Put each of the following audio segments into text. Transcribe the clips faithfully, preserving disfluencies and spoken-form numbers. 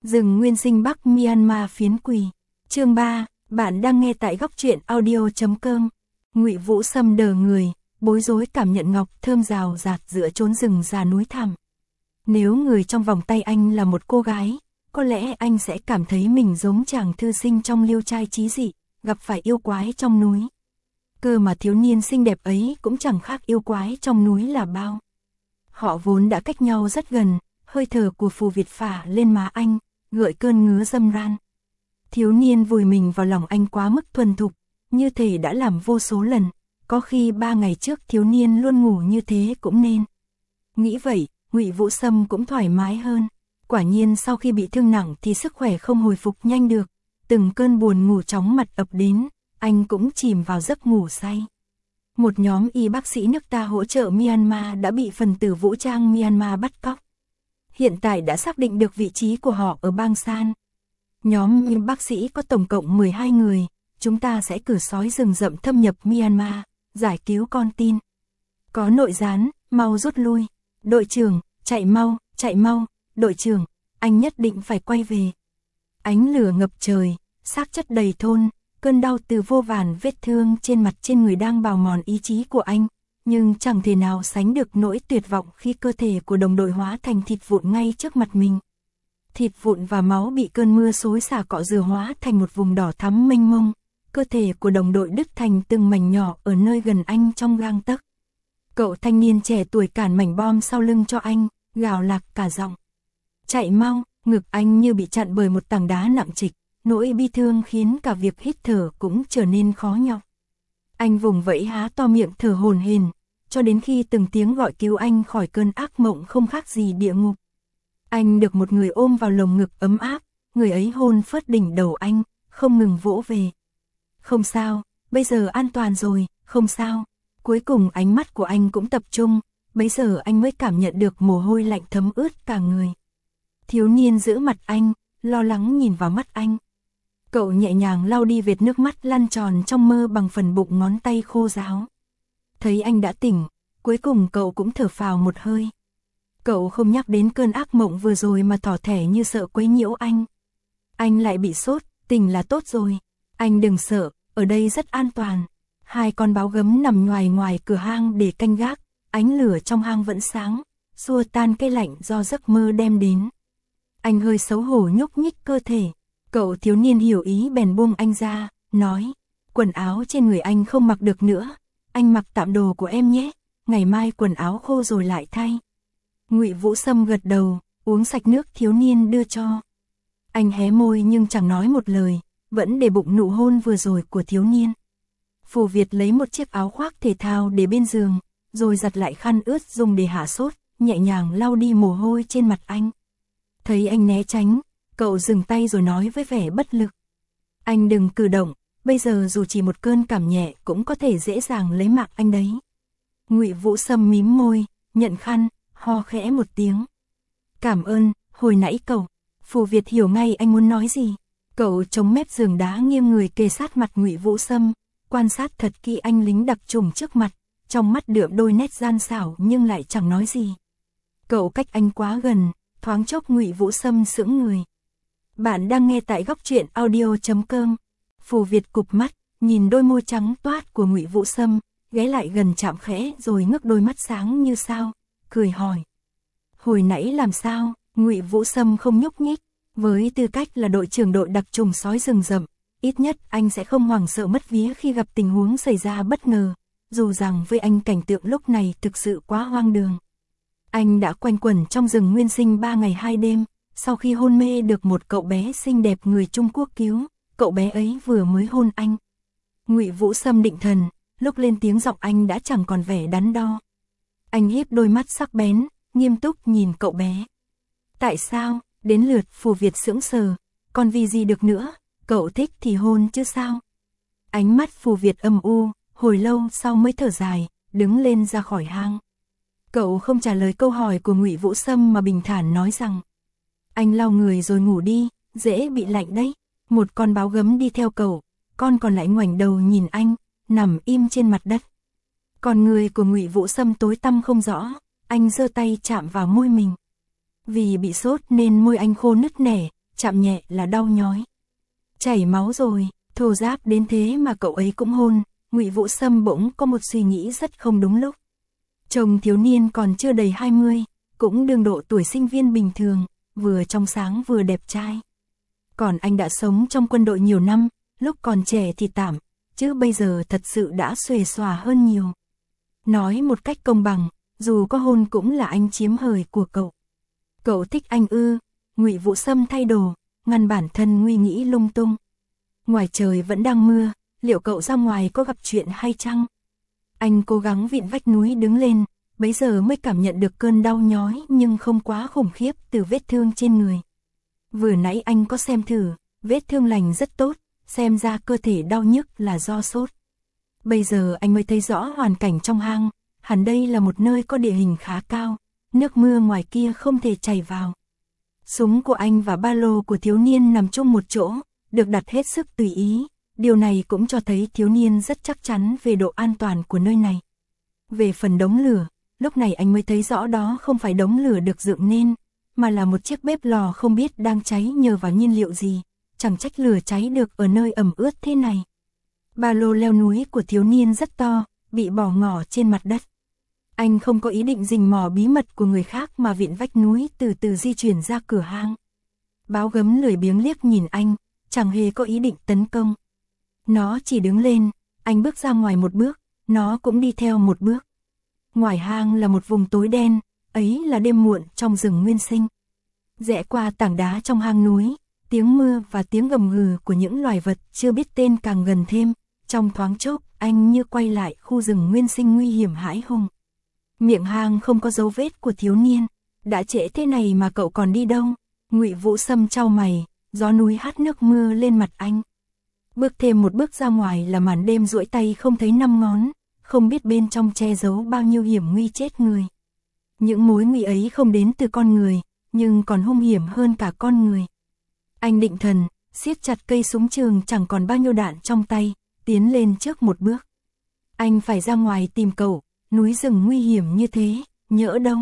Rừng nguyên sinh Bắc Myanmar phiến quỳ. Chương ba, bạn đang nghe tại góc truyện audio chấm com. Ngụy Vũ Sâm đờ người, bối rối cảm nhận ngọc thơm rào rạt giữa chốn rừng già núi thẳm. Nếu người trong vòng tay anh là một cô gái, có lẽ anh sẽ cảm thấy mình giống chàng thư sinh trong Liêu trai chí dị, gặp phải yêu quái trong núi. Cơ mà thiếu niên xinh đẹp ấy cũng chẳng khác yêu quái trong núi là bao. Họ vốn đã cách nhau rất gần, hơi thở của Phù Việt phả lên má anh, gợi cơn ngứa dâm ran. Thiếu niên vùi mình vào lòng anh quá mức thuần thục, như thể đã làm vô số lần, có khi ba ngày trước thiếu niên luôn ngủ như thế cũng nên. Nghĩ vậy, Ngụy Vũ Sâm cũng thoải mái hơn. Quả nhiên sau khi bị thương nặng thì sức khỏe không hồi phục nhanh được, từng cơn buồn ngủ chóng mặt ập đến, anh cũng chìm vào giấc ngủ say. Một nhóm y bác sĩ nước ta hỗ trợ Myanmar đã bị phần tử vũ trang Myanmar bắt cóc. Hiện tại đã xác định được vị trí của họ ở Bang San. Nhóm y bác sĩ có tổng cộng mười hai người, chúng ta sẽ cử sói rừng rậm thâm nhập Myanmar, giải cứu con tin. Có nội gián, mau rút lui. Đội trưởng, chạy mau, chạy mau, đội trưởng, anh nhất định phải quay về. Ánh lửa ngập trời, xác chất đầy thôn, cơn đau từ vô vàn vết thương trên mặt trên người đang bào mòn ý chí của anh, nhưng chẳng thể nào sánh được nỗi tuyệt vọng khi cơ thể của đồng đội hóa thành thịt vụn ngay trước mặt mình. Thịt vụn và máu bị cơn mưa xối xả cọ rửa hóa thành một vùng đỏ thắm mênh mông, cơ thể của đồng đội đứt thành từng mảnh nhỏ ở nơi gần anh trong gang tấc. Cậu thanh niên trẻ tuổi cản mảnh bom sau lưng cho anh, gào lạc cả giọng. Chạy mau, ngực anh như bị chặn bởi một tảng đá nặng trịch, nỗi bi thương khiến cả việc hít thở cũng trở nên khó nhọc. Anh vùng vẫy há to miệng thở hổn hển, cho đến khi từng tiếng gọi cứu anh khỏi cơn ác mộng không khác gì địa ngục. Anh được một người ôm vào lồng ngực ấm áp, người ấy hôn phớt đỉnh đầu anh, không ngừng vỗ về. Không sao, bây giờ an toàn rồi, không sao. Cuối cùng ánh mắt của anh cũng tập trung, bấy giờ anh mới cảm nhận được mồ hôi lạnh thấm ướt cả người. Thiếu niên giữ mặt anh, lo lắng nhìn vào mắt anh. Cậu nhẹ nhàng lau đi vệt nước mắt lăn tròn trong mơ bằng phần bụng ngón tay khô ráo. Thấy anh đã tỉnh, cuối cùng cậu cũng thở phào một hơi. Cậu không nhắc đến cơn ác mộng vừa rồi mà tỏ thẻ như sợ quấy nhiễu anh. Anh lại bị sốt, tỉnh là tốt rồi. Anh đừng sợ, ở đây rất an toàn. Hai con báo gấm nằm ngoài ngoài cửa hang để canh gác, ánh lửa trong hang vẫn sáng, xua tan cái lạnh do giấc mơ đem đến. Anh hơi xấu hổ nhúc nhích cơ thể. Cậu thiếu niên hiểu ý bèn buông anh ra, nói, quần áo trên người anh không mặc được nữa, anh mặc tạm đồ của em nhé, ngày mai quần áo khô rồi lại thay. Ngụy Vũ Sâm gật đầu, uống sạch nước thiếu niên đưa cho. Anh hé môi nhưng chẳng nói một lời, vẫn để bụng nụ hôn vừa rồi của thiếu niên. Phù Việt lấy một chiếc áo khoác thể thao để bên giường, rồi giặt lại khăn ướt dùng để hạ sốt, nhẹ nhàng lau đi mồ hôi trên mặt anh. Thấy anh né tránh, cậu dừng tay rồi nói với vẻ bất lực. Anh đừng cử động, bây giờ dù chỉ một cơn cảm nhẹ cũng có thể dễ dàng lấy mạng anh đấy. Ngụy Vũ Sâm mím môi, nhận khăn, ho khẽ một tiếng. Cảm ơn, hồi nãy cậu. Phù Việt hiểu ngay anh muốn nói gì. Cậu chống mép giường đá nghiêng người kề sát mặt Ngụy Vũ Sâm, quan sát thật kỹ anh lính đặc trùng trước mặt, trong mắt đượm đôi nét gian xảo nhưng lại chẳng nói gì. Cậu cách anh quá gần, thoáng chốc Ngụy Vũ Sâm sững người. Bạn đang nghe tại góc truyện audio chấm com. Phù Việt cụp mắt, nhìn đôi môi trắng toát của Ngụy Vũ Sâm, ghé lại gần chạm khẽ rồi ngước đôi mắt sáng như sao, cười hỏi. Hồi nãy làm sao? Ngụy Vũ Sâm không nhúc nhích, với tư cách là đội trưởng đội đặc trùng sói rừng rậm, ít nhất anh sẽ không hoảng sợ mất vía khi gặp tình huống xảy ra bất ngờ, dù rằng với anh cảnh tượng lúc này thực sự quá hoang đường. Anh đã quanh quẩn trong rừng nguyên sinh ba ngày hai đêm, sau khi hôn mê được một cậu bé xinh đẹp người Trung Quốc cứu, cậu bé ấy vừa mới hôn anh. Ngụy Vũ Sâm định thần, lúc lên tiếng giọng anh đã chẳng còn vẻ đắn đo. Anh híp đôi mắt sắc bén, nghiêm túc nhìn cậu bé. Tại sao? Đến lượt Phù Việt sững sờ, còn vì gì được nữa, cậu thích thì hôn chứ sao? Ánh mắt Phù Việt âm u, hồi lâu sau mới thở dài, đứng lên ra khỏi hang. Cậu không trả lời câu hỏi của Ngụy Vũ Sâm mà bình thản nói rằng, anh lau người rồi ngủ đi, dễ bị lạnh đấy. Một con báo gấm đi theo cậu, con còn lại ngoảnh đầu nhìn anh, nằm im trên mặt đất. Còn người của Ngụy Vũ Sâm tối tăm không rõ, anh giơ tay chạm vào môi mình. Vì bị sốt nên môi anh khô nứt nẻ, chạm nhẹ là đau nhói. Chảy máu rồi, thô ráp đến thế mà cậu ấy cũng hôn. Ngụy Vũ Sâm bỗng có một suy nghĩ rất không đúng lúc. Chồng thiếu niên còn chưa đầy hai mươi, cũng đương độ tuổi sinh viên bình thường, vừa trong sáng vừa đẹp trai. Còn anh đã sống trong quân đội nhiều năm, lúc còn trẻ thì tạm, chứ bây giờ thật sự đã xuề xòa hơn nhiều. Nói một cách công bằng, dù có hôn cũng là anh chiếm hời của cậu. Cậu thích anh ư? Ngụy Vũ Sâm thay đồ, ngăn bản thân nguy nghĩ lung tung. Ngoài trời vẫn đang mưa, liệu cậu ra ngoài có gặp chuyện hay chăng? Anh cố gắng vịn vách núi đứng lên, bấy giờ mới cảm nhận được cơn đau nhói nhưng không quá khủng khiếp từ vết thương trên người. Vừa nãy anh có xem thử, vết thương lành rất tốt, xem ra cơ thể đau nhức là do sốt. Bây giờ anh mới thấy rõ hoàn cảnh trong hang, hẳn đây là một nơi có địa hình khá cao, nước mưa ngoài kia không thể chảy vào. Súng của anh và ba lô của thiếu niên nằm chung một chỗ, được đặt hết sức tùy ý, điều này cũng cho thấy thiếu niên rất chắc chắn về độ an toàn của nơi này. Về phần đống lửa, lúc này anh mới thấy rõ đó không phải đống lửa được dựng nên, mà là một chiếc bếp lò không biết đang cháy nhờ vào nhiên liệu gì, chẳng trách lửa cháy được ở nơi ẩm ướt thế này. Ba lô leo núi của thiếu niên rất to, bị bỏ ngỏ trên mặt đất. Anh không có ý định rình mò bí mật của người khác mà vịn vách núi từ từ di chuyển ra cửa hang. Báo gấm lười biếng liếc nhìn anh, chẳng hề có ý định tấn công. Nó chỉ đứng lên, anh bước ra ngoài một bước, nó cũng đi theo một bước. Ngoài hang là một vùng tối đen, ấy là đêm muộn trong rừng nguyên sinh. Rẽ qua tảng đá trong hang núi, tiếng mưa và tiếng gầm gừ của những loài vật chưa biết tên càng gần thêm. Trong thoáng chốc, anh như quay lại khu rừng nguyên sinh nguy hiểm hãi hùng. Miệng hang không có dấu vết của thiếu niên. Đã trễ thế này mà cậu còn đi đâu? Ngụy Vũ Sâm chau mày, gió núi hắt nước mưa lên mặt anh. Bước thêm một bước ra ngoài là màn đêm duỗi tay không thấy năm ngón, không biết bên trong che giấu bao nhiêu hiểm nguy chết người. Những mối nguy ấy không đến từ con người, nhưng còn hung hiểm hơn cả con người. Anh định thần, siết chặt cây súng trường chẳng còn bao nhiêu đạn trong tay, tiến lên trước một bước. Anh phải ra ngoài tìm cậu, núi rừng nguy hiểm như thế, nhỡ đâu.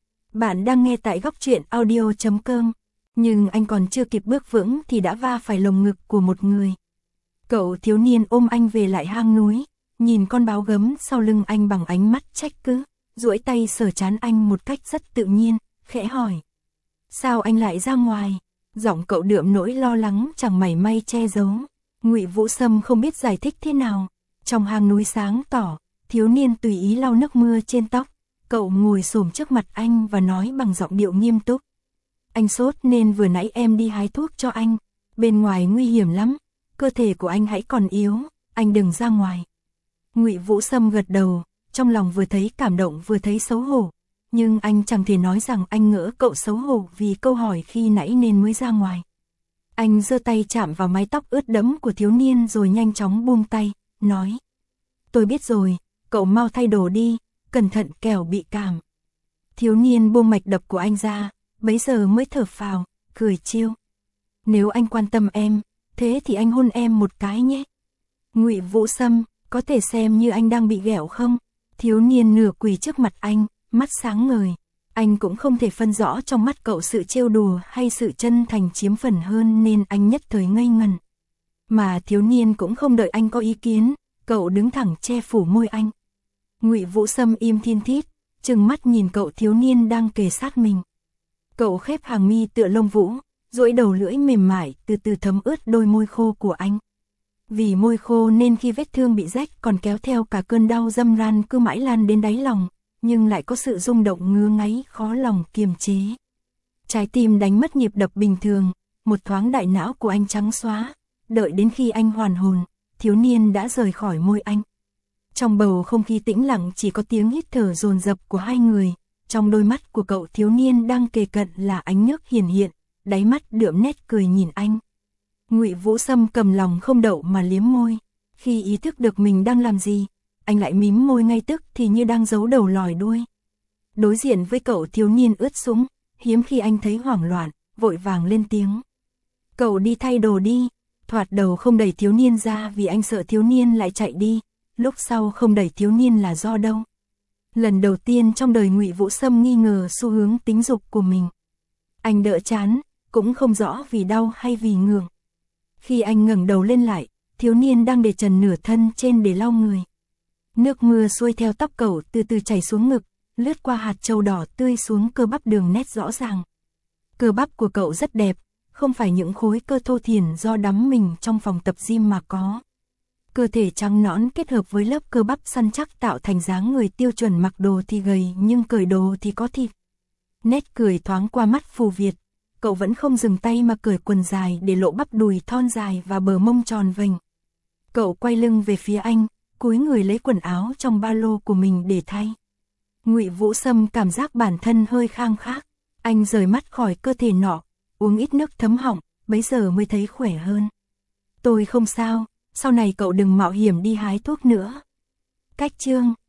Bạn đang nghe tại góc truyện audio chấm com, nhưng anh còn chưa kịp bước vững thì đã va phải lồng ngực của một người. Cậu thiếu niên ôm anh về lại hang núi, nhìn con báo gấm sau lưng anh bằng ánh mắt trách cứ, duỗi tay sờ trán anh một cách rất tự nhiên, khẽ hỏi. Sao anh lại ra ngoài? Giọng cậu đượm nỗi lo lắng chẳng mảy may che giấu. Ngụy Vũ Sâm không biết giải thích thế nào. Trong hang núi sáng tỏ, thiếu niên tùy ý lau nước mưa trên tóc. Cậu ngồi xổm trước mặt anh và nói bằng giọng điệu nghiêm túc. Anh sốt nên vừa nãy em đi hái thuốc cho anh. Bên ngoài nguy hiểm lắm, cơ thể của anh hãy còn yếu, anh đừng ra ngoài. Ngụy Vũ Sâm gật đầu, trong lòng vừa thấy cảm động vừa thấy xấu hổ. Nhưng anh chẳng thể nói rằng anh ngỡ cậu xấu hổ vì câu hỏi khi nãy nên mới ra ngoài. Anh giơ tay chạm vào mái tóc ướt đẫm của thiếu niên rồi nhanh chóng buông tay, nói. Tôi biết rồi, cậu mau thay đồ đi, cẩn thận kẻo bị cảm. Thiếu niên buông mạch đập của anh ra, bấy giờ mới thở phào, cười trêu. Nếu anh quan tâm em, thế thì anh hôn em một cái nhé. Ngụy Vũ Sâm, có thể xem như anh đang bị ghẹo không? Thiếu niên nửa quỳ trước mặt anh, mắt sáng ngời. Anh cũng không thể phân rõ trong mắt cậu sự trêu đùa hay sự chân thành chiếm phần hơn nên anh nhất thời ngây ngần. Mà thiếu niên cũng không đợi anh có ý kiến, cậu đứng thẳng che phủ môi anh. Ngụy Vũ Sâm im thiên thít, trừng mắt nhìn cậu thiếu niên đang kề sát mình. Cậu khép hàng mi tựa lông vũ, duỗi đầu lưỡi mềm mại từ từ thấm ướt đôi môi khô của anh. Vì môi khô nên khi vết thương bị rách còn kéo theo cả cơn đau dâm ran cứ mãi lan đến đáy lòng, nhưng lại có sự rung động ngứa ngáy khó lòng kiềm chế. Trái tim đánh mất nhịp đập bình thường, một thoáng đại não của anh trắng xóa, đợi đến khi anh hoàn hồn, thiếu niên đã rời khỏi môi anh. Trong bầu không khí tĩnh lặng chỉ có tiếng hít thở dồn dập của hai người, trong đôi mắt của cậu thiếu niên đang kề cận là ánh nước hiển hiện, đáy mắt đượm nét cười nhìn anh. Ngụy Vũ Sâm cầm lòng không đậu mà liếm môi, khi ý thức được mình đang làm gì, anh lại mím môi ngay tức thì như đang giấu đầu lòi đuôi. Đối diện với cậu thiếu niên ướt sũng, hiếm khi anh thấy hoảng loạn, vội vàng lên tiếng. Cậu đi thay đồ đi, thoạt đầu không đẩy thiếu niên ra vì anh sợ thiếu niên lại chạy đi, lúc sau không đẩy thiếu niên là do đâu. Lần đầu tiên trong đời Ngụy Vũ Sâm nghi ngờ xu hướng tính dục của mình. Anh đỡ chán, cũng không rõ vì đau hay vì ngượng. Khi anh ngẩng đầu lên lại, thiếu niên đang để trần nửa thân trên để lau người. Nước mưa xuôi theo tóc cậu từ từ chảy xuống ngực, lướt qua hạt châu đỏ tươi xuống cơ bắp đường nét rõ ràng. Cơ bắp của cậu rất đẹp, không phải những khối cơ thô thiển do đắm mình trong phòng tập gym mà có. Cơ thể trắng nõn kết hợp với lớp cơ bắp săn chắc tạo thành dáng người tiêu chuẩn, mặc đồ thì gầy nhưng cởi đồ thì có thịt. Nét cười thoáng qua mắt Phù Việt, cậu vẫn không dừng tay mà cởi quần dài để lộ bắp đùi thon dài và bờ mông tròn vành. Cậu quay lưng về phía anh, cúi người lấy quần áo trong ba lô của mình để thay. Ngụy Vũ Sâm cảm giác bản thân hơi khang khác, anh rời mắt khỏi cơ thể nọ, uống ít nước thấm họng, bấy giờ mới thấy khỏe hơn. Tôi không sao, sau này cậu đừng mạo hiểm đi hái thuốc nữa. Cách chương